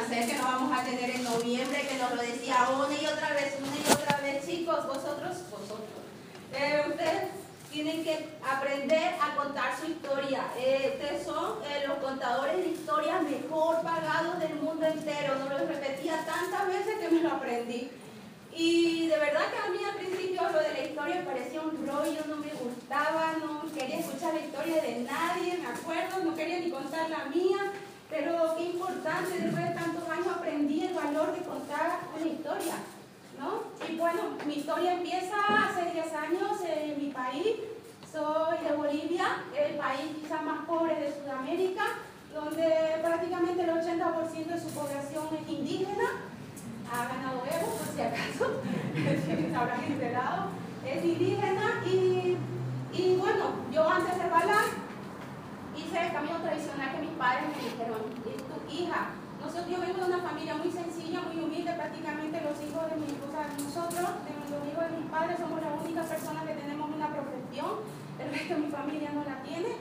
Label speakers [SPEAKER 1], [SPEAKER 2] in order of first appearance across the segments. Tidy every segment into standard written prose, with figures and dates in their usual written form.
[SPEAKER 1] cáncer que no vamos a tener en noviembre, que nos lo decía una y otra vez, chicos, vosotros. Ustedes tienen que aprender a contar su historia. Ustedes son los contadores de historias mejor pagados del mundo entero. No lo repetía tantas veces que me lo aprendí. Y de verdad que a mí al principio lo de la historia me parecía un rollo, no me gustaba, no quería escuchar la historia de nadie, me acuerdo, no quería ni contar la mía, pero qué importante, después de tantos años aprendí el valor de contar una historia, ¿no? Y bueno, mi historia empieza hace 10 años en mi país. Soy de Bolivia, el país quizá más pobre de Sudamérica, donde prácticamente el 80% de su población es indígena. Ha ganado Evo, por si acaso, se habrán enterado, es indígena. Y bueno, yo antes de balar hice el camino tradicional que mis padres me dijeron: es tu hija. Yo vengo de una familia muy sencilla, muy humilde, prácticamente los hijos de nosotros, los hijos de mis padres, somos las únicas personas que tenemos una profesión, el resto de mi familia no la tiene.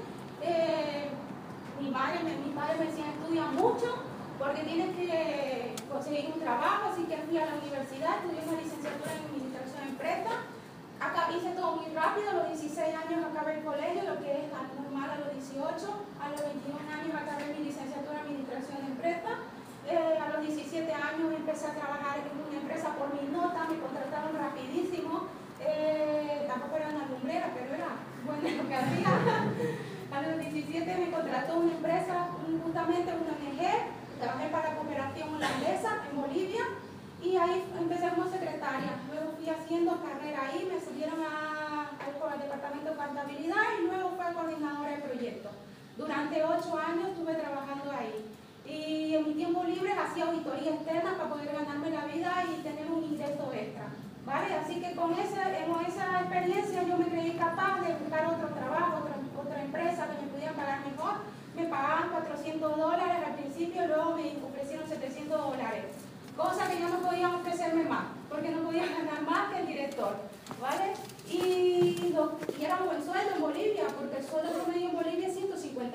[SPEAKER 1] Mi padre me decían: estudia mucho, porque tienes que conseguir un trabajo, así que fui a la universidad, estudié una licenciatura en Administración de Empresas. Acá hice todo muy rápido, a los 16 años acabé el colegio, lo que es normal a los 18, a los 21 años acabé mi licenciatura en Administración de Empresas. A los 17 años empecé a trabajar en una empresa por mi nota, me contrataron rapidísimo, tampoco era una lumbrera, pero era bueno lo que hacía. A los 17 me contrató una empresa, justamente una ONG. Trabajé para la cooperación holandesa en Bolivia y ahí empecé como secretaria. Luego fui haciendo carrera ahí, me subieron al departamento de contabilidad y luego fui coordinadora de proyectos. Durante 8 años estuve trabajando ahí. Y en mi tiempo libre hacía auditoría externa para poder ganarme la vida y tener un ingreso extra. ¿Vale? Así que con esa experiencia yo me creí capaz de buscar otro trabajo, otra empresa que me pudiera pagar mejor. Me pagaban $400 al principio, luego me ofrecieron $700, cosa que yo no podía ofrecerme más, porque no podía ganar más que el director, ¿vale? Y era un buen sueldo en Bolivia, porque el sueldo promedio en Bolivia es $150.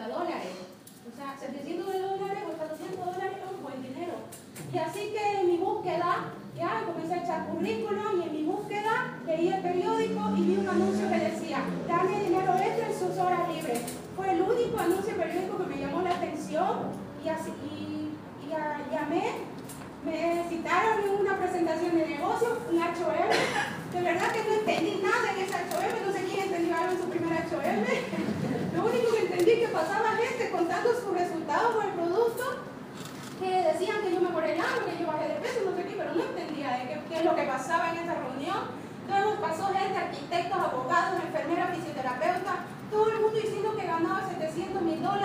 [SPEAKER 1] O sea, $700 o $400 es un buen dinero. Y así que en mi búsqueda, ya comencé a echar currículum, y en mi búsqueda leí el periódico y vi un anuncio que decía: dame dinero extra en sus horas libres. Fue el único anuncio periódico que me llamó la atención y llamé, me citaron en una presentación de negocio, un HOM. De verdad que no entendí nada en ese HOM, no sé quién entendió algo en su primer HOM. Lo único que entendí es que pasaba gente contando sus resultados por el producto, que decían que yo mejoré el hambre, que yo bajé de peso, no sé qué, pero no entendía de qué es lo que pasaba en esa reunión. Luego pasó gente, arquitectos, abogados, enfermeras, fisioterapeutas, todo el mundo diciendo que ganaba $700,000,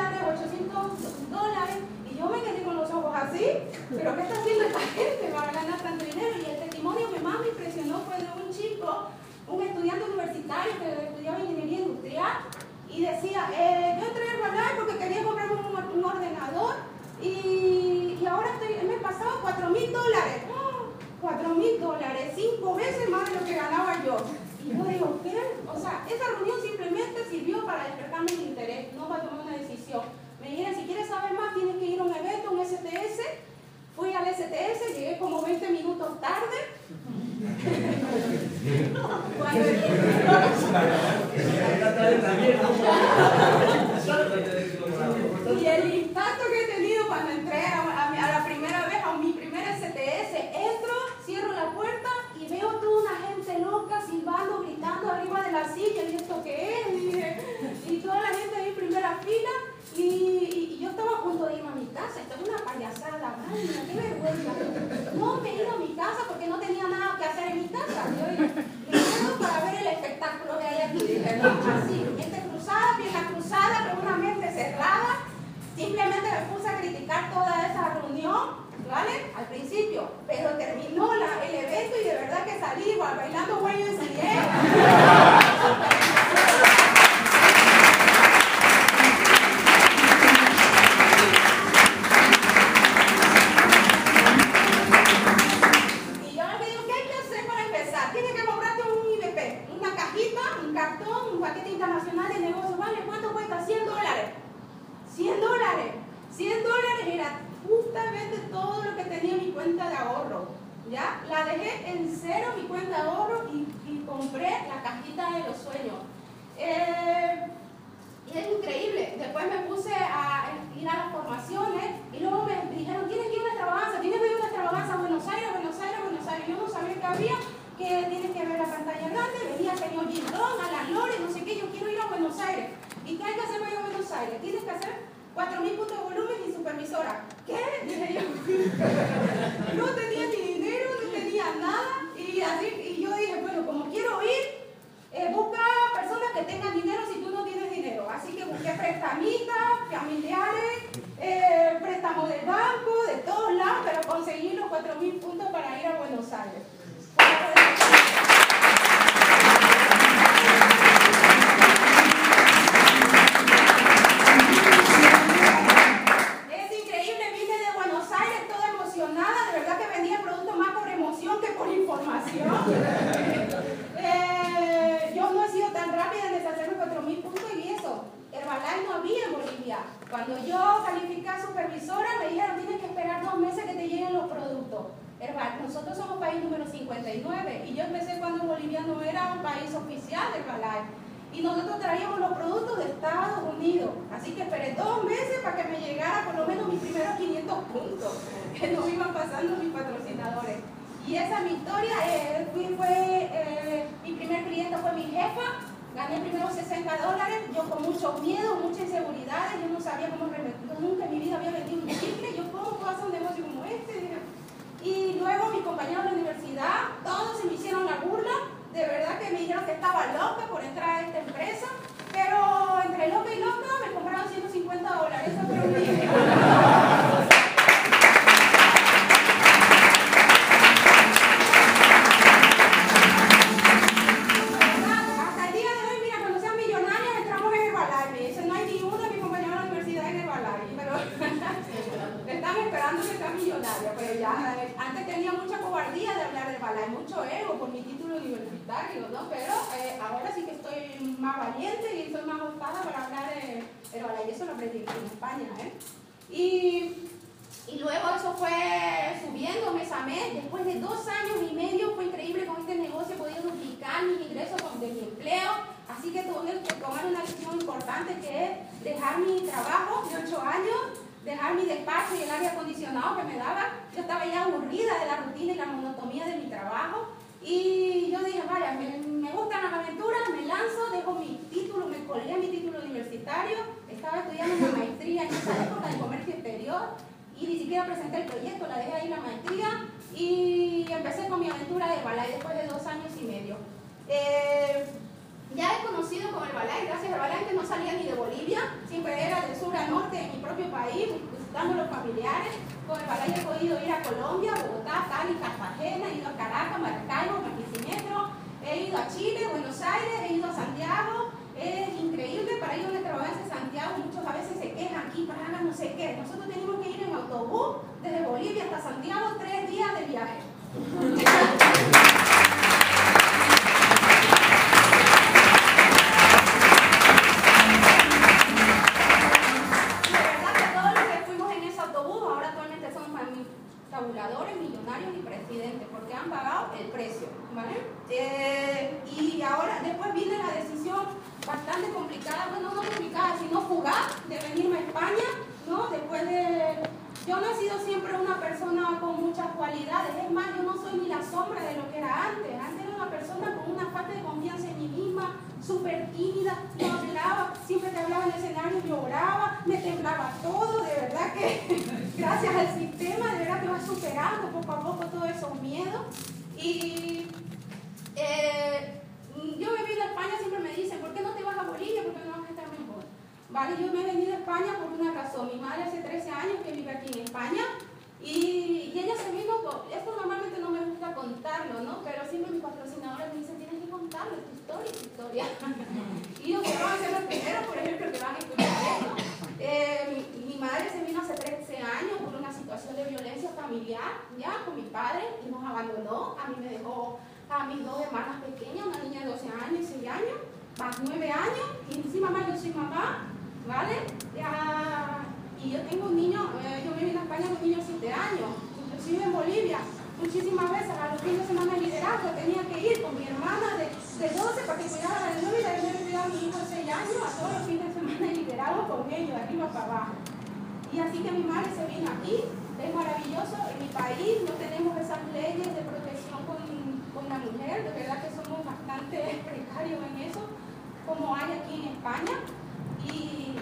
[SPEAKER 1] $800, y yo me quedé con los ojos así. ¿Pero qué está haciendo esta gente para ganar tanto dinero? Y el testimonio que más me impresionó fue de un chico, un estudiante universitario que estudiaba ingeniería industrial, y decía: yo entré a Herbalife porque quería comprarme un ordenador, y ahora el mes pasado $4,000. $4,000, 5 veces más de lo que ganaba yo. Y yo digo: ¿qué? O sea, esa reunión simplemente sirvió para despertarme el interés, no para tomar una decisión. Me dijeron: si quieres saber más, tienes que ir a un evento, un STS. Fui al STS, llegué como 20 minutos tarde. Y el impacto que he tenido cuando entré a la primera vez, a mi primer STS, entro, cierro la puerta y veo toda una gente loca silbando, gritando arriba de la silla. ¿Y esto qué es? Y toda la gente ahí en primera fila. Y yo estaba a punto de irme a mi casa. Esto es una payasada, madre mía, qué vergüenza. No me he ido a mi casa porque no tenía nada que hacer en mi casa. Yo dije: me quedo para ver el espectáculo que hay aquí. Dije: no, así, mente cruzada, pierna cruzada, con una mente cerrada. Simplemente me puse a criticar toda esa reunión, ¿vale? Al principio, pero terminó el evento y de verdad que salí igual, bailando güey en Y yo le digo: ¿qué hay que hacer para empezar? Tienes que comprarte un IBP, una cajita, un cartón, un paquete internacional de negocio. ¿Vale? ¿Cuánto cuesta? $100. $100 era justamente todo lo que ¿ya? La dejé en cero mi cuenta de ahorro y compré la cajita de los sueños. Y es increíble. Después me puse a ir a las formaciones y luego me dijeron, tienes que ir a una extravaganza, tienes que ir a una extravaganza a Buenos Aires, Buenos Aires, Buenos Aires. Yo no sabía que había, que tienes que ver la pantalla grande, venía el señor Gindón, a las Lores, no sé qué, yo quiero ir a Buenos Aires. ¿Y qué hay que hacer para ir a Buenos Aires? Tienes que hacer 4.000 puntos de volumen y supervisora. ¿Qué? Dije yo. No tenía ni dinero, no tenía nada. Y yo dije, bueno, como quiero ir, busca personas que tengan dinero si tú no tienes dinero. Así que busqué prestamistas, familiares, préstamos del banco, de todos lados, pero conseguí los 4.000 puntos para ir a Buenos Aires. Es increíble, vine de Buenos Aires toda emocionada, de verdad que vendía productos más por emoción que por información. Yo no he sido tan rápida en deshacer los 4.000 puntos y eso. Herbalife no había en Bolivia. Cuando yo califiqué a supervisora, me dijeron, tienes que esperar 2 meses que te lleguen los productos. Nosotros somos país número 59 y yo empecé cuando Bolivia no era un país oficial de Herbalife. Y nosotros traíamos los productos de Estados Unidos. Así que esperé 2 meses para que me llegara por lo menos mis primeros 500 puntos que nos iban pasando mis patrocinadores. Y esa es mi historia. Mi primer cliente fue mi jefa. Gané primero $60. Yo con mucho miedo, muchas inseguridades. Yo no sabía cómo remeter. Nunca en mi vida había vendido un chicle. Yo, ¿cómo puedo hacer un negocio como este? Y luego mis compañeros de la universidad, todos se me hicieron la burla. De verdad que me dijeron que estaba loca por entrar a esta empresa. Pero entre loca y loca me compraron $150. Eso fue un día. Pero ya, antes tenía mucha cobardía de hablar de Herbalife, mucho ego por mi título universitario, ¿no? Pero ahora sí que estoy más valiente y estoy más osada para hablar de Herbalife. Eso lo aprendí en España, ¿eh? Y luego eso fue subiendo mes a mes. Después de 2 años y medio, fue increíble con este negocio, he podido duplicar mis ingresos de mi empleo. Así que tuve que tomar una decisión importante, que es dejar mi trabajo de 8 años, dejar mi despacho y el aire acondicionado que me daba. Yo estaba ya aburrida de la rutina y la monotonía de mi trabajo. Y yo dije, vaya, me gustan las aventuras, me lanzo, dejo mi título, me colgué mi título universitario. Estaba estudiando una maestría en esa época de comercio exterior y ni siquiera presenté el proyecto, la dejé ahí la maestría y empecé con mi aventura de Herbalife después de 2 años y medio. Ya he conocido con Herbalife, gracias a Herbalife, que no salía ni de Bolivia, siempre era del sur a norte de mi propio país, visitando a los familiares. Con Herbalife he podido ir a Colombia, Bogotá, Cali, Cartagena, he ido a Caracas, Maracaibo, Barquisimeto, he ido a Chile, Buenos Aires, he ido a Santiago. Es increíble, para ir a una extravaganza en Santiago, muchos a veces se quejan aquí, para no sé qué. Nosotros tenemos que ir en autobús desde Bolivia hasta Santiago, 3 días de viaje. Tabuladores, millonarios y presidentes, porque han pagado el precio, ¿vale? Y ahora, después viene la decisión bastante complicada, bueno, no complicada, sino fugaz, de venirme a España, ¿no? Después de... Yo no he sido siempre una persona con muchas cualidades, es más, yo no soy ni la sombra de lo que era antes. Antes era una persona con una falta de confianza en mí misma, súper tímida, no hablaba, siempre que hablaba en el escenario lloraba, me temblaba todo, de verdad que gracias al sistema, de verdad que va superando poco a poco todos esos miedos. Y yo he vivido en España, siempre me dicen, ¿por qué no te vas a Bolivia? ¿Por qué no vas a estar mejor? Vale, yo me he venido a España por una razón. Mi madre hace 13 años que vive aquí en España y ella se vino, esto normalmente no me gusta contarlo, ¿no? Pero siempre mis patrocinadores me dicen, tienes que contarlo, tu historia. Y ustedes van a ser los primeros, por ejemplo, que van a escuchar esto. Mi madre se vino hace 13 años por una situación de violencia familiar, ya, con mi padre, y nos abandonó. A mí me dejó a mis 2 hermanas pequeñas, una niña de 12 años y 6 años, más 9 años, y encima más yo soy mamá, ¿vale? Y yo tengo un niño, yo me vine a España con un niño de 7 años, inclusive en Bolivia, muchísimas veces
[SPEAKER 2] fines de semana de liderazgo tenía que ir con mi hermana de 12 para que cuidara a la de 9 y la de 9 cuidaba a mi hijo de 6 años a todos los fines de semana de liderazgo con ellos, de arriba para abajo. Y así que mi madre se vino aquí. Es maravilloso. En mi país no tenemos esas leyes de protección con la mujer. De verdad que somos bastante precarios en eso, como hay aquí en España. Y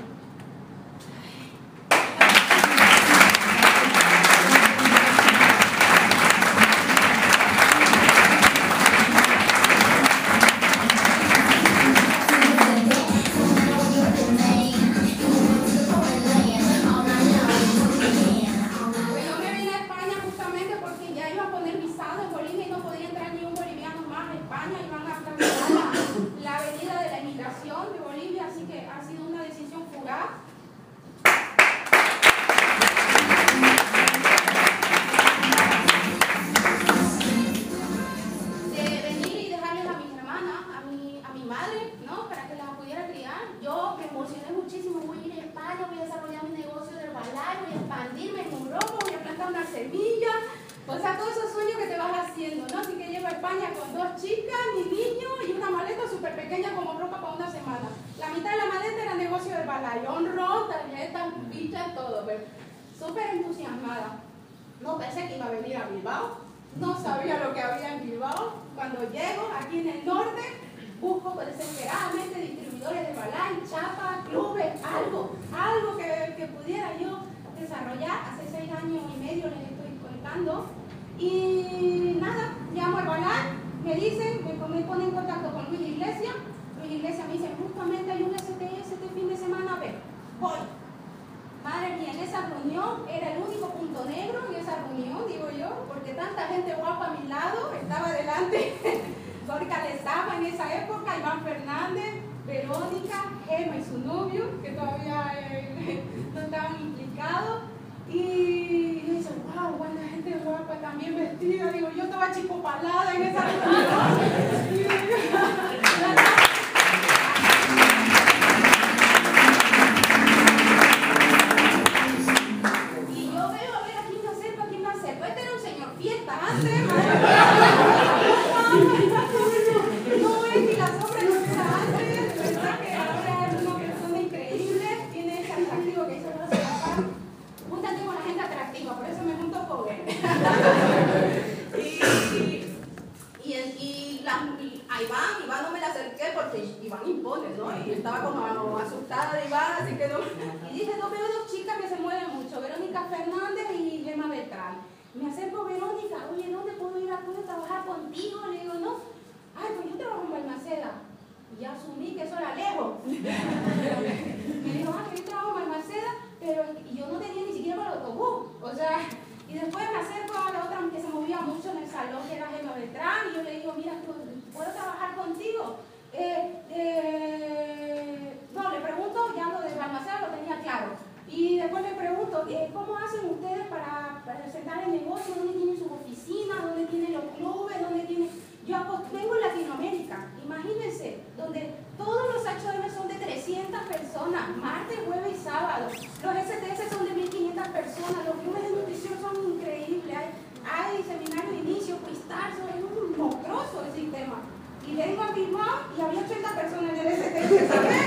[SPEAKER 2] súper entusiasmada. No pensé que iba a venir a Bilbao, no sabía lo que había en Bilbao. Cuando llego aquí en el norte, busco desesperadamente distribuidores de Herbalife, chapas, clubes, algo que pudiera yo desarrollar. Hace 6 años y medio les estoy contando. Y nada, llamo a Herbalife, me dicen, me ponen en contacto con Luis Iglesias. Luis Iglesias me dice, justamente hay un STS este fin de semana, a ver, voy. Madre mía, en esa reunión era el único punto negro en esa reunión, digo yo, porque tanta gente guapa a mi lado, estaba delante, Gorka Lezama en esa época, Iván Fernández, Verónica, Gemma y su novio, que todavía no estaban implicados, y yo decía, wow, cuánta gente guapa, también vestida, digo, yo estaba chipopalada en esa reunión. Iván no me la acerqué porque Iván impone, ¿no? Y estaba como asustada de Iván, así que no. Y dije, no, veo 2 chicas que se mueven mucho, Verónica Fernández y Gemma Beltrán. Me acerco a Verónica, oye, ¿dónde puedo ir a trabajar contigo? Le digo, no, ay, pues yo trabajo en Balmaceda. Y ya asumí que eso era lejos. Me dijo, que yo trabajo en Balmaceda, pero y yo no tenía ni siquiera para el autobús. O sea, y después me acerco a la otra que se movía mucho en el salón, que era Gemma Beltrán, y yo le digo, mira, ¿puedo trabajar contigo? No, le pregunto, ya lo de Balmaceda lo tenía claro. Y después le pregunto, ¿cómo hacen ustedes para presentar el negocio? ¿Dónde tienen sus oficinas? ¿Dónde tienen los clubes? ¿Dónde tienen...? Yo vengo en Latinoamérica, imagínense, donde todos los HM son de 300 personas, martes, jueves y sábado. Los STS son de 1500 personas, los clubes de nutrición son increíbles. Hay seminarios de inicio, Quistarzo, es un monstruoso el sistema. Y vengo a Bilbao y había 80 personas en el STS, ¿sabes?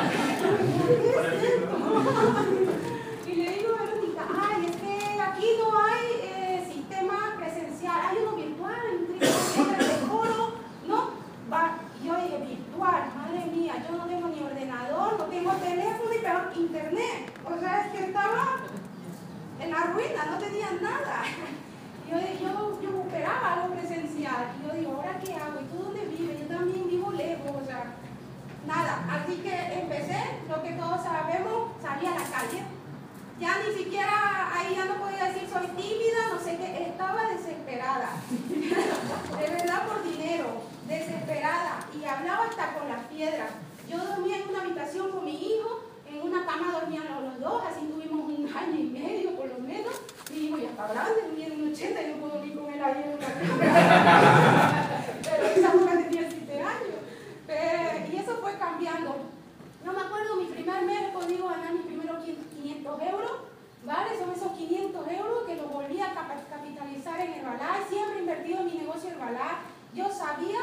[SPEAKER 2] Y le digo a Verónica, es que aquí no hay sistema presencial, hay uno virtual, de foro, ¿no? Yo dije, virtual, madre mía, yo no tengo ni ordenador, no tengo teléfono y peor internet. O sea, es que estaba en la ruina, no tenía nada. Yo operaba algo presencial. Y yo digo, ¿ahora qué hago? ¿Y tú dónde vives? Yo también vivo lejos, o sea, nada. Así que empecé, lo que todos sabemos, salí a la calle. Ya ni siquiera, ahí ya no podía decir soy tímida, no sé qué, estaba desesperada. De verdad por dinero, desesperada. Y hablaba hasta con las piedras. Yo dormía en una habitación con mi hijo, en una cama dormían los dos, así tuvimos 1 año y medio por lo menos. Mi hijo ya está grande, tiene un 80 y no puedo dormir con él ahí en una cama. Pero esa mujer tenía 7 años. Y eso fue cambiando. No me acuerdo, mi primer mes he podido ganar mis primeros 500 euros, ¿vale? Son esos 500 euros que los volví a capitalizar en Herbalife. Siempre he invertido en mi negocio de regalar. Yo sabía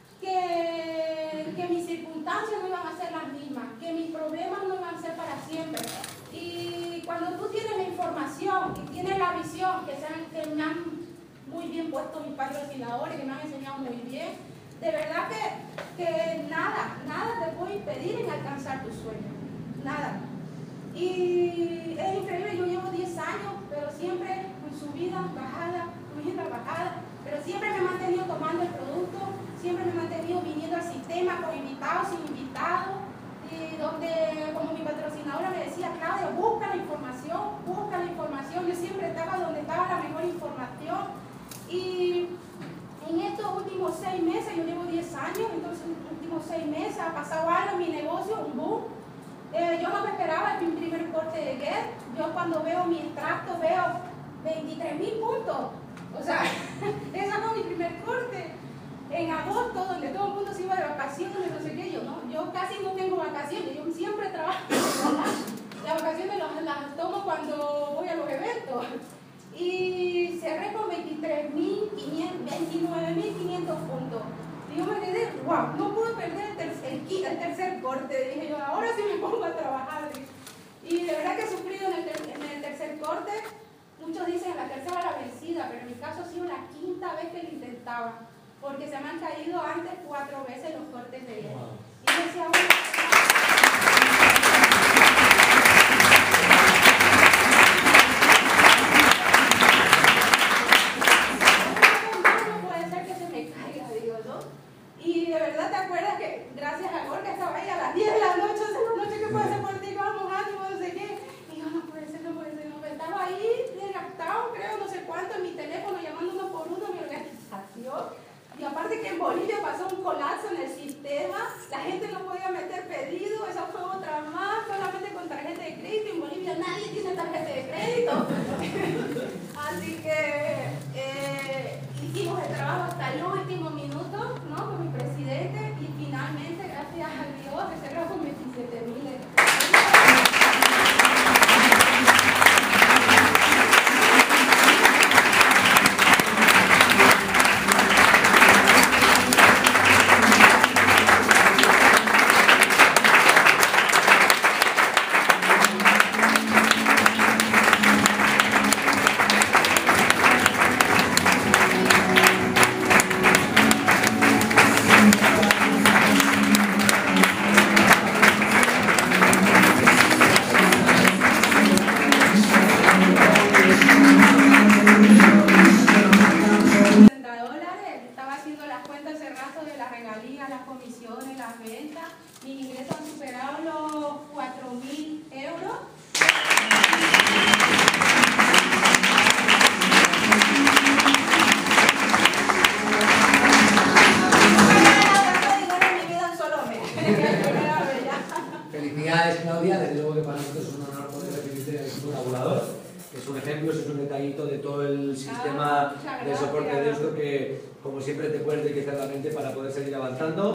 [SPEAKER 2] que mis circunstancias no iban a ser las mismas, que mis problemas no iban a ser para siempre. Y cuando tú tienes la información y tienes la visión que me han muy bien puesto mis patrocinadores, que me han enseñado muy bien, de verdad que nada te puede impedir en alcanzar tus sueños, nada. Y es increíble, yo llevo 10 años, pero siempre con subida, bajada, pero siempre me he mantenido tomando el producto, siempre me he mantenido viniendo al sistema con invitados, sin invitados, y donde, como mi patrocinadora me decía, Claudia, busca la información, yo siempre estaba donde estaba la mejor información. Y en estos últimos 6 meses, yo llevo 10 años, entonces en los últimos 6 meses ha pasado algo en mi negocio, un boom. Yo no me esperaba mi primer corte de Get. Yo cuando veo mi extracto veo 23.000 puntos. O sea, ese fue mi primer corte. En agosto, donde todo el mundo se iba de vacaciones, no sé qué, yo casi no tengo vacaciones, yo siempre trabajo. Las vacaciones las tomo cuando voy a los eventos. Y cerré con 29.500 puntos. Y yo me quedé, wow, no pude perder el tercer corte. Dije yo, ahora sí me pongo a trabajar. Y de verdad que he sufrido en el tercer corte. Muchos dicen la tercera la vencida, pero en mi caso ha sido la 5ª vez que lo intentaba. Porque se me han caído antes 4 veces los cortes de él. Y yo decía, y de verdad te acuerdas que gracias a Gorka estaba ahí a las 10 de la noche, 11 de la noche, ¿qué puede hacer por ti? Vamos, ánimo, no sé qué. Y yo, no puede ser. Estaba ahí, desgastado, creo, no sé cuánto, en mi teléfono, llamando uno por uno a mi organización. Y aparte que en Bolivia pasó un colapso en el sistema, la gente no podía meter pedido, esa fue otra más, solamente con tarjeta de crédito. En Bolivia nadie tiene tarjeta de crédito. Así que hicimos el trabajo hasta el último minuto, ¿no? Con mi presidente, y finalmente, gracias a Dios, se cerró con 27.000.
[SPEAKER 3] Felicidades, Claudia, desde luego que para nosotros es un honor poder recibirte como colaborador. Es un ejemplo, es un detallito de todo el sistema de soporte de esto que, como siempre, te cuento y que eternamente para poder seguir avanzando.